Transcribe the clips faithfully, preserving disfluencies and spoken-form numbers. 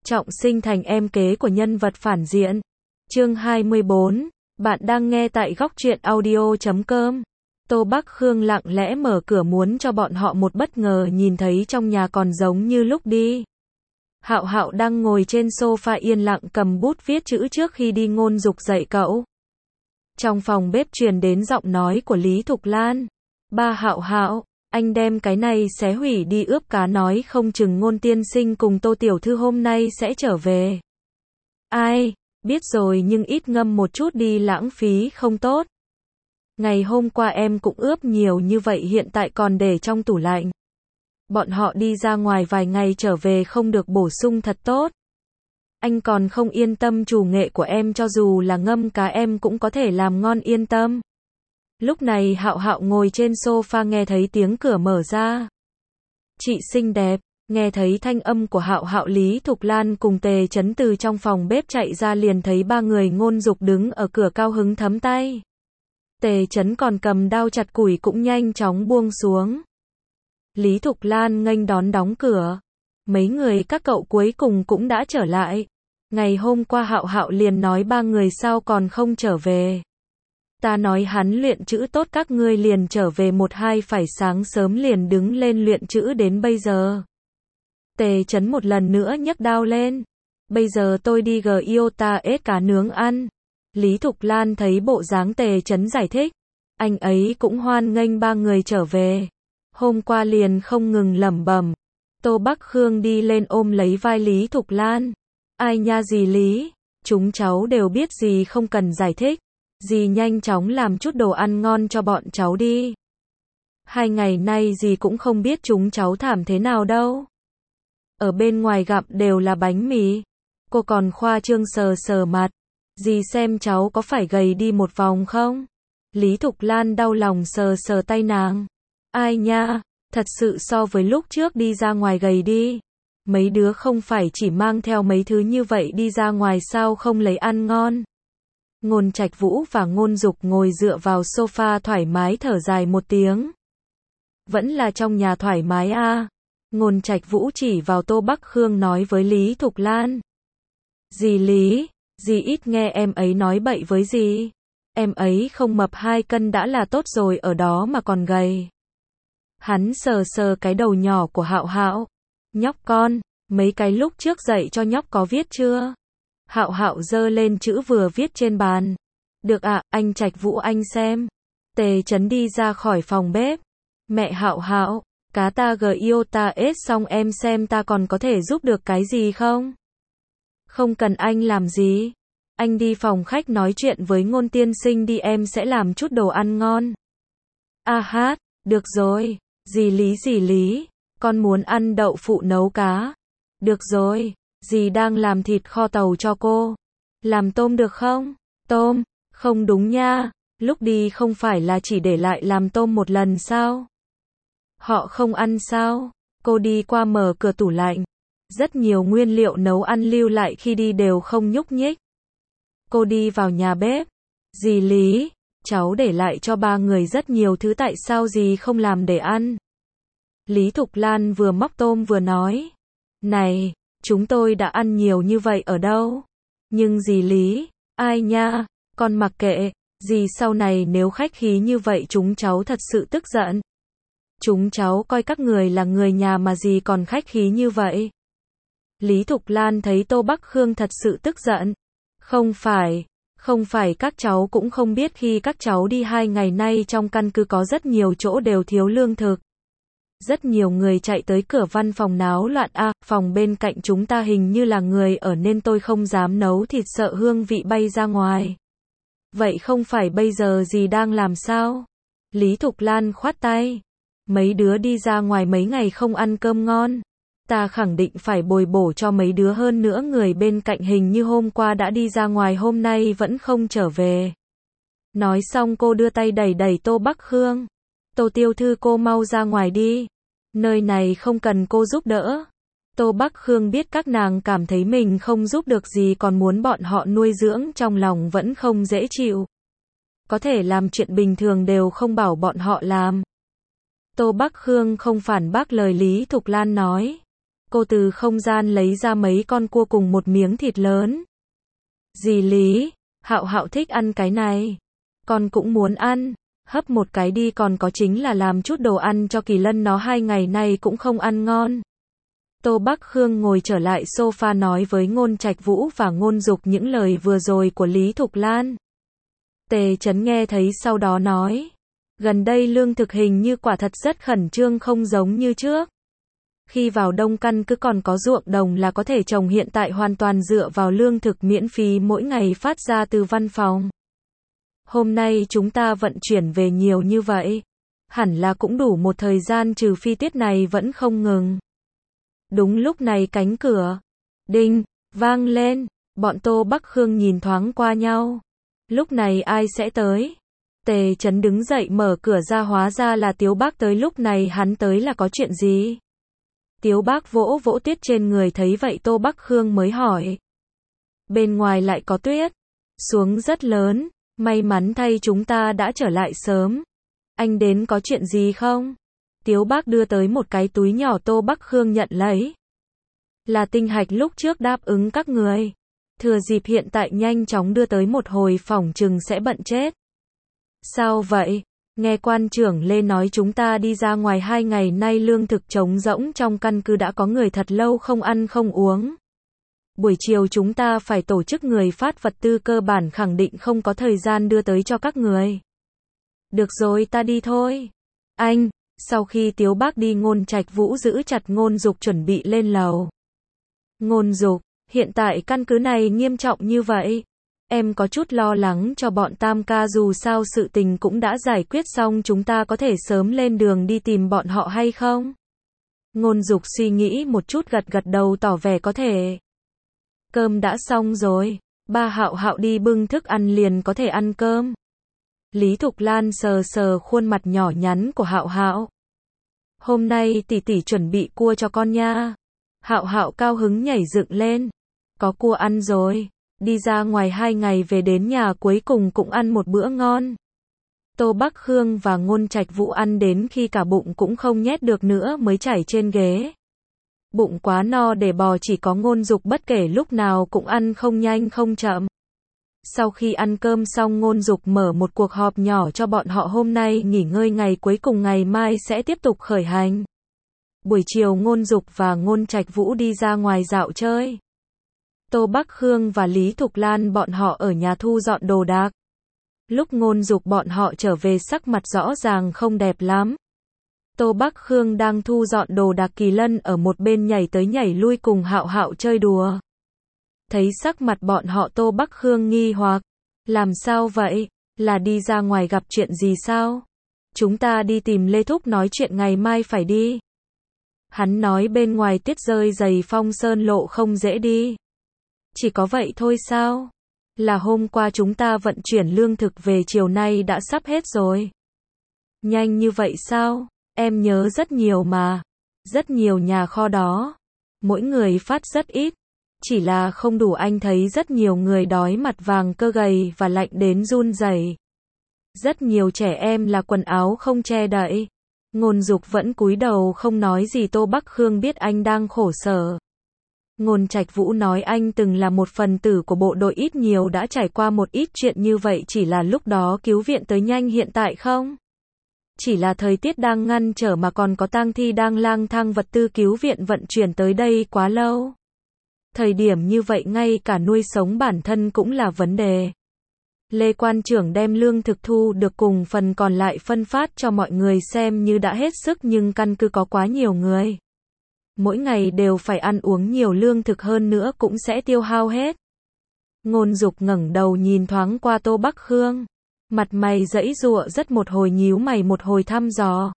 trọng sinh thành em kế của nhân vật phản diện. Chương hai mươi bốn, bạn đang nghe tại góc truyện audio chấm com. Tô Bắc Khương lặng lẽ mở cửa muốn cho bọn họ một bất ngờ, nhìn thấy trong nhà còn giống như lúc đi. Hạo Hạo đang ngồi trên sofa yên lặng cầm bút viết chữ trước khi đi Ngôn Dục dạy cậu. Trong phòng bếp truyền đến giọng nói của Lý Thục Lan. Ba Hạo Hạo, anh đem cái này xé hủy đi ướp cá, nói không chừng Ngôn tiên sinh cùng Tô tiểu thư hôm nay sẽ trở về. Ai, biết rồi nhưng ít ngâm một chút đi, lãng phí không tốt. Ngày hôm qua em cũng ướp nhiều như vậy hiện tại còn để trong tủ lạnh. Bọn họ đi ra ngoài vài ngày trở về không được bổ sung thật tốt. Anh còn không yên tâm chủ nghệ của em, cho dù là ngâm cá em cũng có thể làm ngon, yên tâm. Lúc này Hạo Hạo ngồi trên sofa nghe thấy tiếng cửa mở ra. Chị xinh đẹp, nghe thấy thanh âm của Hạo Hạo, Lý Thục Lan cùng Tề Chấn từ trong phòng bếp chạy ra, liền thấy ba người Ngôn Dục đứng ở cửa cao hứng thấm tay. Tề Chấn còn cầm dao chặt củi cũng nhanh chóng buông xuống. Lý Thục Lan nghênh đón đóng cửa. Mấy người các cậu cuối cùng cũng đã trở lại. Ngày hôm qua Hạo Hạo liền nói ba người sao còn không trở về. Ta nói hắn luyện chữ tốt, các ngươi liền trở về một hai, phải sáng sớm liền đứng lên luyện chữ đến bây giờ. Tề Chấn một lần nữa nhấc dao lên. Bây giờ tôi đi Giota ết cá nướng ăn. Lý Thục Lan thấy bộ dáng Tề Chấn giải thích. Anh ấy cũng hoan nghênh ba người trở về. Hôm qua liền không ngừng lẩm bẩm. Tô Bắc Khương đi lên ôm lấy vai Lý Thục Lan. Ai nha dì Lý, chúng cháu đều biết, dì không cần giải thích. Dì nhanh chóng làm chút đồ ăn ngon cho bọn cháu đi. Hai ngày nay dì cũng không biết chúng cháu thảm thế nào đâu. Ở bên ngoài gặp đều là bánh mì. Cô còn khoa trương sờ sờ mặt. Dì xem cháu có phải gầy đi một vòng không? Lý Thục Lan đau lòng sờ sờ tay nàng. Ai nha, thật sự so với lúc trước đi ra ngoài gầy đi. Mấy đứa không phải chỉ mang theo mấy thứ như vậy đi ra ngoài sao không lấy ăn ngon. Ngôn Trạch Vũ và Ngôn Dục ngồi dựa vào sofa thoải mái thở dài một tiếng. Vẫn là trong nhà thoải mái a. À. Ngôn Trạch Vũ chỉ vào Tô Bắc Khương nói với Lý Thục Lan. Dì Lý, dì ít nghe em ấy nói bậy với dì. Em ấy không mập hai cân đã là tốt rồi, ở đó mà còn gầy. Hắn sờ sờ cái đầu nhỏ của Hạo Hạo. Nhóc con, mấy cái lúc trước dạy cho nhóc có viết chưa? Hạo Hạo giơ lên chữ vừa viết trên bàn. Được ạ, à, anh Trạch Vũ anh xem. Tề Chấn đi ra khỏi phòng bếp. Mẹ Hạo Hạo, cá ta Giota ết xong em xem ta còn có thể giúp được cái gì không? Không cần anh làm gì. Anh đi phòng khách nói chuyện với Ngôn tiên sinh đi, em sẽ làm chút đồ ăn ngon. A hát, được rồi, dì Lý dì Lý, con muốn ăn đậu phụ nấu cá. Được rồi, dì đang làm thịt kho tàu cho cô. Làm tôm được không? Tôm? Không đúng nha, lúc đi không phải là chỉ để lại làm tôm một lần sao? Họ không ăn sao? Cô đi qua mở cửa tủ lạnh. Rất nhiều nguyên liệu nấu ăn lưu lại khi đi đều không nhúc nhích. Cô đi vào nhà bếp. Dì Lý, cháu để lại cho ba người rất nhiều thứ, tại sao dì không làm để ăn? Lý Thục Lan vừa móc tôm vừa nói. Này, chúng tôi đã ăn nhiều như vậy ở đâu? Nhưng dì Lý, ai nha, con mặc kệ, dì sau này nếu khách khí như vậy chúng cháu thật sự tức giận. Chúng cháu coi các người là người nhà mà dì còn khách khí như vậy. Lý Thục Lan thấy Tô Bắc Khương thật sự tức giận. Không phải, không phải các cháu cũng không biết khi các cháu đi hai ngày nay trong căn cứ có rất nhiều chỗ đều thiếu lương thực. Rất nhiều người chạy tới cửa văn phòng náo loạn a, à, phòng bên cạnh chúng ta hình như là người ở nên tôi không dám nấu thịt sợ hương vị bay ra ngoài. Vậy không phải bây giờ dì đang làm sao? Lý Thục Lan khoát tay. Mấy đứa đi ra ngoài mấy ngày không ăn cơm ngon. Ta khẳng định phải bồi bổ cho mấy đứa, hơn nữa người bên cạnh hình như hôm qua đã đi ra ngoài hôm nay vẫn không trở về. Nói xong cô đưa tay đẩy đẩy Tô Bắc Khương. Tô tiểu thư cô mau ra ngoài đi. Nơi này không cần cô giúp đỡ. Tô Bắc Khương biết các nàng cảm thấy mình không giúp được gì còn muốn bọn họ nuôi dưỡng, trong lòng vẫn không dễ chịu. Có thể làm chuyện bình thường đều không bảo bọn họ làm. Tô Bắc Khương không phản bác lời Lý Thục Lan nói. Cô từ không gian lấy ra mấy con cua cùng một miếng thịt lớn. Dì Lý, Hạo Hạo thích ăn cái này. Con cũng muốn ăn, hấp một cái đi, còn có chính là làm chút đồ ăn cho Kỳ Lân, nó hai ngày nay cũng không ăn ngon. Tô Bắc Khương ngồi trở lại sofa nói với Ngôn Trạch Vũ và Ngôn Dục những lời vừa rồi của Lý Thục Lan. Tề Chấn nghe thấy sau đó nói, gần đây lương thực hình như quả thật rất khẩn trương, không giống như trước. Khi vào đông căn cứ còn có ruộng đồng là có thể trồng, hiện tại hoàn toàn dựa vào lương thực miễn phí mỗi ngày phát ra từ văn phòng. Hôm nay chúng ta vận chuyển về nhiều như vậy, hẳn là cũng đủ một thời gian, trừ phi tiết này vẫn không ngừng. Đúng lúc này cánh cửa đinh vang lên, bọn Tô Bắc Khương nhìn thoáng qua nhau. Lúc này ai sẽ tới? Tề Chấn đứng dậy mở cửa ra, hóa ra là Tiếu Bác tới. Lúc này hắn tới là có chuyện gì? Tiếu Bác vỗ vỗ tuyết trên người, thấy vậy Tô Bắc Khương mới hỏi. Bên ngoài lại có tuyết xuống rất lớn, may mắn thay chúng ta đã trở lại sớm. Anh đến có chuyện gì không? Tiếu Bác đưa tới một cái túi nhỏ, Tô Bắc Khương nhận lấy. Là tinh hạch lúc trước đáp ứng các người. Thừa dịp hiện tại nhanh chóng đưa tới, một hồi phỏng chừng sẽ bận chết. Sao vậy? Nghe quan trưởng Lê nói chúng ta đi ra ngoài hai ngày nay lương thực trống rỗng trong căn cứ, đã có người thật lâu không ăn không uống. Buổi chiều chúng ta phải tổ chức người phát vật tư, cơ bản khẳng định không có thời gian đưa tới cho các người. Được rồi, ta đi thôi. Anh, sau khi Tiếu Bác đi, Ngôn Trạch Vũ giữ chặt Ngôn Dục chuẩn bị lên lầu. Ngôn Dục, hiện tại căn cứ này nghiêm trọng như vậy, em có chút lo lắng cho bọn Tam ca, dù sao sự tình cũng đã giải quyết xong, chúng ta có thể sớm lên đường đi tìm bọn họ hay không? Ngôn Dục suy nghĩ một chút, gật gật đầu tỏ vẻ có thể. Cơm đã xong rồi, ba Hạo Hạo đi bưng thức ăn liền có thể ăn cơm. Lý Thục Lan sờ sờ khuôn mặt nhỏ nhắn của Hạo Hạo. Hôm nay tỷ tỷ chuẩn bị cua cho con nha. Hạo Hạo cao hứng nhảy dựng lên. Có cua ăn rồi. Đi ra ngoài hai ngày về đến nhà cuối cùng cũng ăn một bữa ngon. Tô Bắc Khương và Ngôn Trạch Vũ ăn đến khi cả bụng cũng không nhét được nữa mới chảy trên ghế. Bụng quá no để bò, chỉ có Ngôn Dục bất kể lúc nào cũng ăn không nhanh không chậm. Sau khi ăn cơm xong, Ngôn Dục mở một cuộc họp nhỏ cho bọn họ, hôm nay nghỉ ngơi ngày cuối cùng, ngày mai sẽ tiếp tục khởi hành. Buổi chiều Ngôn Dục và Ngôn Trạch Vũ đi ra ngoài dạo chơi. Tô Bắc Khương và Lý Thục Lan bọn họ ở nhà thu dọn đồ đạc. Lúc Ngôn Dục bọn họ trở về, sắc mặt rõ ràng không đẹp lắm. Tô Bắc Khương đang thu dọn đồ đạc, Kỳ Lân ở một bên nhảy tới nhảy lui cùng Hạo Hạo chơi đùa. Thấy sắc mặt bọn họ, Tô Bắc Khương nghi hoặc. Làm sao vậy? Là đi ra ngoài gặp chuyện gì sao? Chúng ta đi tìm Lê Thúc nói chuyện ngày mai phải đi. Hắn nói bên ngoài tuyết rơi dày, Phong Sơn lộ không dễ đi. Chỉ có vậy thôi sao? Là hôm qua chúng ta vận chuyển lương thực về, chiều nay đã sắp hết rồi. Nhanh như vậy sao? Em nhớ rất nhiều mà. Rất nhiều nhà kho đó. Mỗi người phát rất ít. Chỉ là không đủ, anh thấy rất nhiều người đói, mặt vàng cơ gầy và lạnh đến run rẩy. Rất nhiều trẻ em là quần áo không che đậy. Ngôn Dục vẫn cúi đầu không nói gì. Tô Bắc Khương biết anh đang khổ sở. Ngôn Trạch Vũ nói anh từng là một phần tử của bộ đội, ít nhiều đã trải qua một ít chuyện như vậy, chỉ là lúc đó cứu viện tới nhanh, hiện tại không. Chỉ là thời tiết đang ngăn trở mà còn có tang thi đang lang thang, vật tư cứu viện vận chuyển tới đây quá lâu. Thời điểm như vậy ngay cả nuôi sống bản thân cũng là vấn đề. Lê quan trưởng đem lương thực thu được cùng phần còn lại phân phát cho mọi người xem như đã hết sức, nhưng căn cứ có quá nhiều người. Mỗi ngày đều phải ăn uống nhiều, lương thực hơn nữa cũng sẽ tiêu hao hết. Ngôn Dục ngẩng đầu nhìn thoáng qua Tô Bắc Khương. Mặt mày giãy giụa rất, một hồi nhíu mày một hồi thăm dò.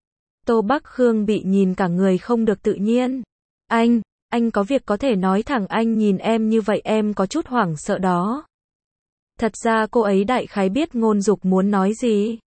Tô Bắc Khương bị nhìn cả người không được tự nhiên. Anh, anh có việc có thể nói thẳng, anh nhìn em như vậy em có chút hoảng sợ đó. Thật ra cô ấy đại khái biết Ngôn Dục muốn nói gì.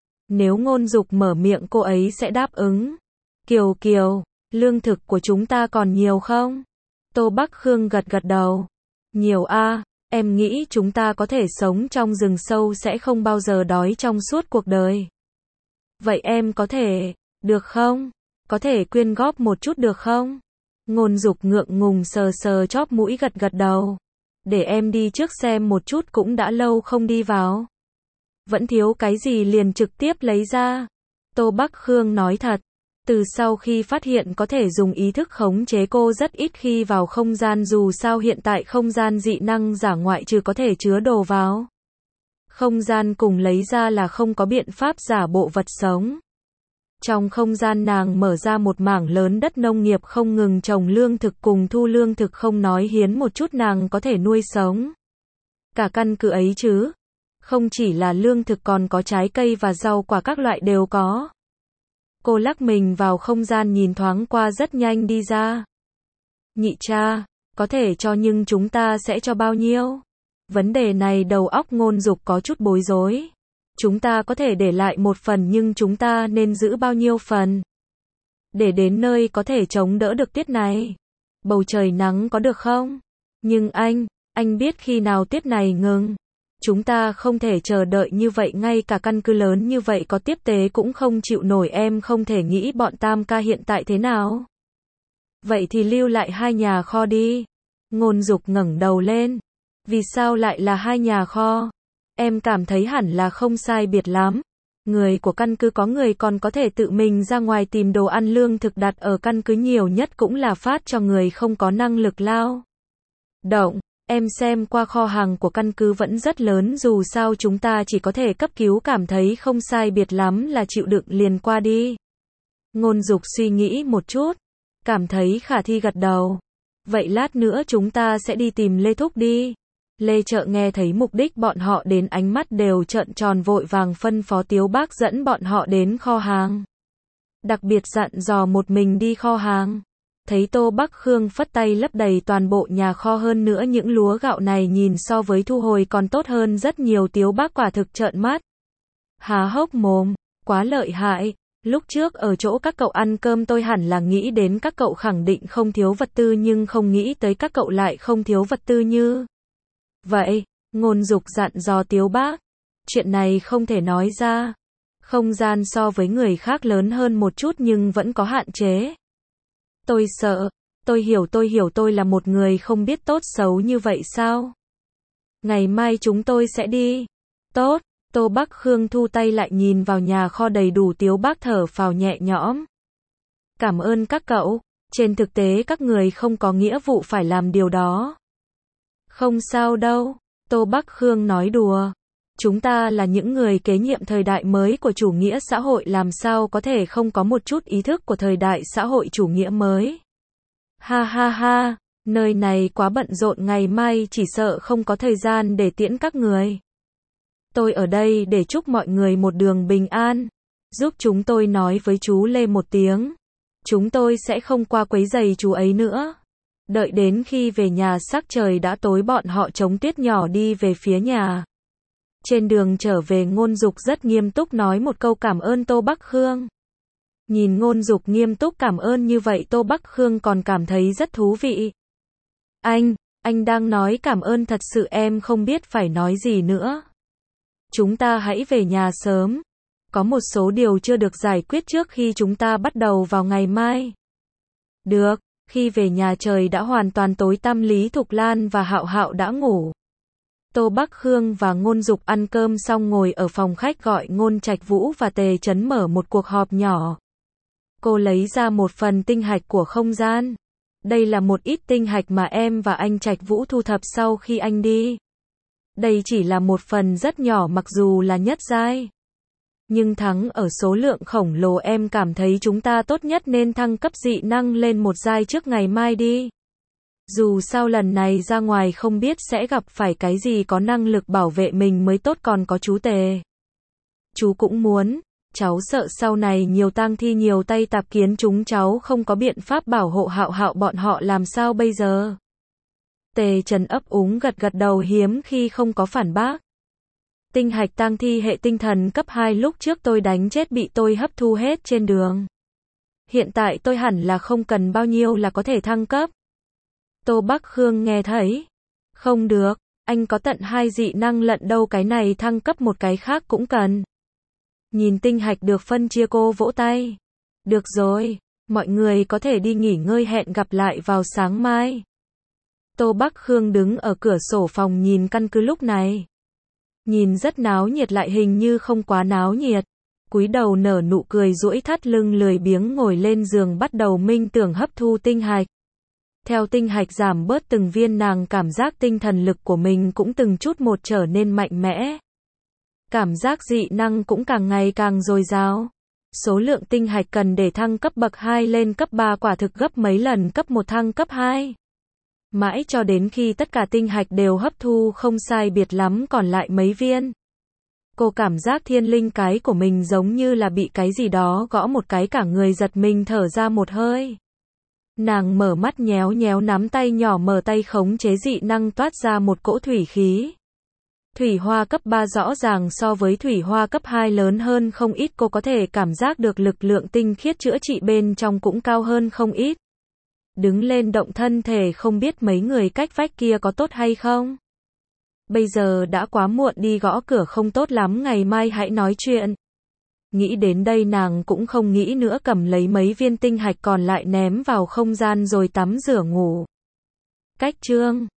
Nếu Ngôn Dục mở miệng cô ấy sẽ đáp ứng. Kiều Kiều, lương thực của chúng ta còn nhiều không? Tô Bắc Khương gật gật đầu. Nhiều a, em nghĩ chúng ta có thể sống trong rừng sâu, sẽ không bao giờ đói trong suốt cuộc đời. Vậy em có thể, được không? Có thể quyên góp một chút được không? Ngôn Dục ngượng ngùng sờ sờ chóp mũi gật gật đầu. Để em đi trước xem một chút, cũng đã lâu không đi vào. Vẫn thiếu cái gì liền trực tiếp lấy ra. Tô Bắc Khương nói thật. Từ sau khi phát hiện có thể dùng ý thức khống chế cô rất ít khi vào không gian, dù sao hiện tại không gian dị năng giả ngoại trừ có thể chứa đồ vào không gian cùng lấy ra là không có biện pháp giả bộ vật sống. Trong không gian nàng mở ra một mảng lớn đất nông nghiệp không ngừng trồng lương thực cùng thu lương thực, không nói hiến một chút nàng có thể nuôi sống cả căn cứ ấy chứ. Không chỉ là lương thực còn có trái cây và rau quả các loại đều có. Cô lắc mình vào không gian nhìn thoáng qua rất nhanh đi ra. Nhị cha, có thể cho nhưng chúng ta sẽ cho bao nhiêu? Vấn đề này đầu óc Ngôn Dục có chút bối rối. Chúng ta có thể để lại một phần nhưng chúng ta nên giữ bao nhiêu phần? Để đến nơi có thể chống đỡ được tiết này. Bầu trời nắng có được không? Nhưng anh, anh biết khi nào tiết này ngừng. Chúng ta không thể chờ đợi như vậy, ngay cả căn cứ lớn như vậy có tiếp tế cũng không chịu nổi, em không thể nghĩ bọn Tam ca hiện tại thế nào. Vậy thì lưu lại hai nhà kho đi. Ngôn Dục ngẩng đầu lên. Vì sao lại là hai nhà kho? Em cảm thấy hẳn là không sai biệt lắm. Người của căn cứ có người còn có thể tự mình ra ngoài tìm đồ ăn, lương thực đặt ở căn cứ nhiều nhất cũng là phát cho người không có năng lực lao động. Em xem qua kho hàng của căn cứ vẫn rất lớn, dù sao chúng ta chỉ có thể cấp cứu, cảm thấy không sai biệt lắm là chịu đựng liền qua đi. Ngôn Dục suy nghĩ một chút, cảm thấy khả thi gật đầu. Vậy lát nữa chúng ta sẽ đi tìm Lê Thúc đi. Lê Trợ nghe thấy mục đích bọn họ đến ánh mắt đều trợn tròn, vội vàng phân phó Tiếu Bác dẫn bọn họ đến kho hàng. Đặc biệt dặn dò một mình đi kho hàng. Thấy Tô Bắc Khương phất tay lấp đầy toàn bộ nhà kho, hơn nữa những lúa gạo này nhìn so với thu hồi còn tốt hơn rất nhiều, Tiếu Bác quả thực trợn mắt há hốc mồm, quá lợi hại. Lúc trước ở chỗ các cậu ăn cơm tôi hẳn là nghĩ đến các cậu khẳng định không thiếu vật tư, nhưng không nghĩ tới các cậu lại không thiếu vật tư như vậy. Ngôn Dục dặn dò Tiếu Bác, chuyện này không thể nói ra. Không gian so với người khác lớn hơn một chút nhưng vẫn có hạn chế. Tôi sợ, tôi hiểu tôi hiểu tôi là một người không biết tốt xấu như vậy sao? Ngày mai chúng tôi sẽ đi. Tốt, Tô Bắc Khương thu tay lại nhìn vào nhà kho đầy đủ, Tiếu Bác thở phào nhẹ nhõm. Cảm ơn các cậu, trên thực tế các người không có nghĩa vụ phải làm điều đó. Không sao đâu, Tô Bắc Khương nói đùa. Chúng ta là những người kế nhiệm thời đại mới của chủ nghĩa xã hội, làm sao có thể không có một chút ý thức của thời đại xã hội chủ nghĩa mới. Ha ha ha, nơi này quá bận rộn, ngày mai chỉ sợ không có thời gian để tiễn các người. Tôi ở đây để chúc mọi người một đường bình an. Giúp chúng tôi nói với chú Lê một tiếng. Chúng tôi sẽ không qua quấy rầy chú ấy nữa. Đợi đến khi về nhà sắc trời đã tối, bọn họ chống Tiết nhỏ đi về phía nhà. Trên đường trở về, Ngôn Dục rất nghiêm túc nói một câu cảm ơn Tô Bắc Khương. Nhìn Ngôn Dục nghiêm túc cảm ơn như vậy, Tô Bắc Khương còn cảm thấy rất thú vị. Anh, anh đang nói cảm ơn thật sự, em không biết phải nói gì nữa. Chúng ta hãy về nhà sớm. Có một số điều chưa được giải quyết trước khi chúng ta bắt đầu vào ngày mai. Được, khi về nhà trời đã hoàn toàn tối tăm, Lý Thục Lan và Hạo Hạo đã ngủ. Tô Bắc Khương và Ngôn Dục ăn cơm xong ngồi ở phòng khách gọi Ngôn Trạch Vũ và Tề Chấn mở một cuộc họp nhỏ. Cô lấy ra một phần tinh hạch của không gian. Đây là một ít tinh hạch mà em và anh Trạch Vũ thu thập sau khi anh đi. Đây chỉ là một phần rất nhỏ, mặc dù là nhất giai. Nhưng thắng ở số lượng khổng lồ, em cảm thấy chúng ta tốt nhất nên thăng cấp dị năng lên một giai trước ngày mai đi. Dù sao lần này ra ngoài không biết sẽ gặp phải cái gì, có năng lực bảo vệ mình mới tốt, còn có chú Tề. Chú cũng muốn, cháu sợ sau này nhiều tang thi nhiều tay tạp kiến chúng cháu không có biện pháp bảo hộ Hạo Hạo bọn họ, làm sao bây giờ? Tề Trần ấp úng gật gật đầu, hiếm khi không có phản bác. Tinh hạch tang thi hệ tinh thần cấp hai lúc trước tôi đánh chết bị tôi hấp thu hết trên đường. Hiện tại tôi hẳn là không cần bao nhiêu là có thể thăng cấp. Tô Bắc Khương nghe thấy. Không được, anh có tận hai dị năng lận đâu, cái này thăng cấp một cái khác cũng cần. Nhìn tinh hạch được phân chia, cô vỗ tay. Được rồi, Mọi người có thể đi nghỉ ngơi, hẹn gặp lại vào sáng mai. Tô Bắc Khương đứng ở cửa sổ phòng nhìn căn cứ lúc này. Nhìn rất náo nhiệt lại hình như không quá náo nhiệt. Cúi đầu nở nụ cười, duỗi thắt lưng lười biếng ngồi lên giường bắt đầu minh tưởng hấp thu tinh hạch. Theo tinh hạch giảm bớt từng viên, nàng cảm giác tinh thần lực của mình cũng từng chút một trở nên mạnh mẽ. Cảm giác dị năng cũng càng ngày càng dồi dào. Số lượng tinh hạch cần để thăng cấp bậc hai lên cấp ba quả thực gấp mấy lần cấp một thăng cấp hai. Mãi cho đến khi tất cả tinh hạch đều hấp thu không sai biệt lắm còn lại mấy viên. Cô cảm giác thiên linh cái của mình giống như là bị cái gì đó gõ một cái, cả người giật mình thở ra một hơi. Nàng mở mắt nhéo nhéo nắm tay nhỏ, mở tay khống chế dị năng toát ra một cỗ thủy khí. Thủy hoa cấp ba rõ ràng so với thủy hoa cấp hai lớn hơn không ít, cô có thể cảm giác được lực lượng tinh khiết chữa trị bên trong cũng cao hơn không ít. Đứng lên động thân thể, không biết mấy người cách vách kia có tốt hay không? Bây giờ đã quá muộn, đi gõ cửa không tốt lắm, ngày mai hãy nói chuyện. Nghĩ đến đây nàng cũng không nghĩ nữa, cầm lấy mấy viên tinh hạch còn lại ném vào không gian rồi tắm rửa ngủ. Cách chương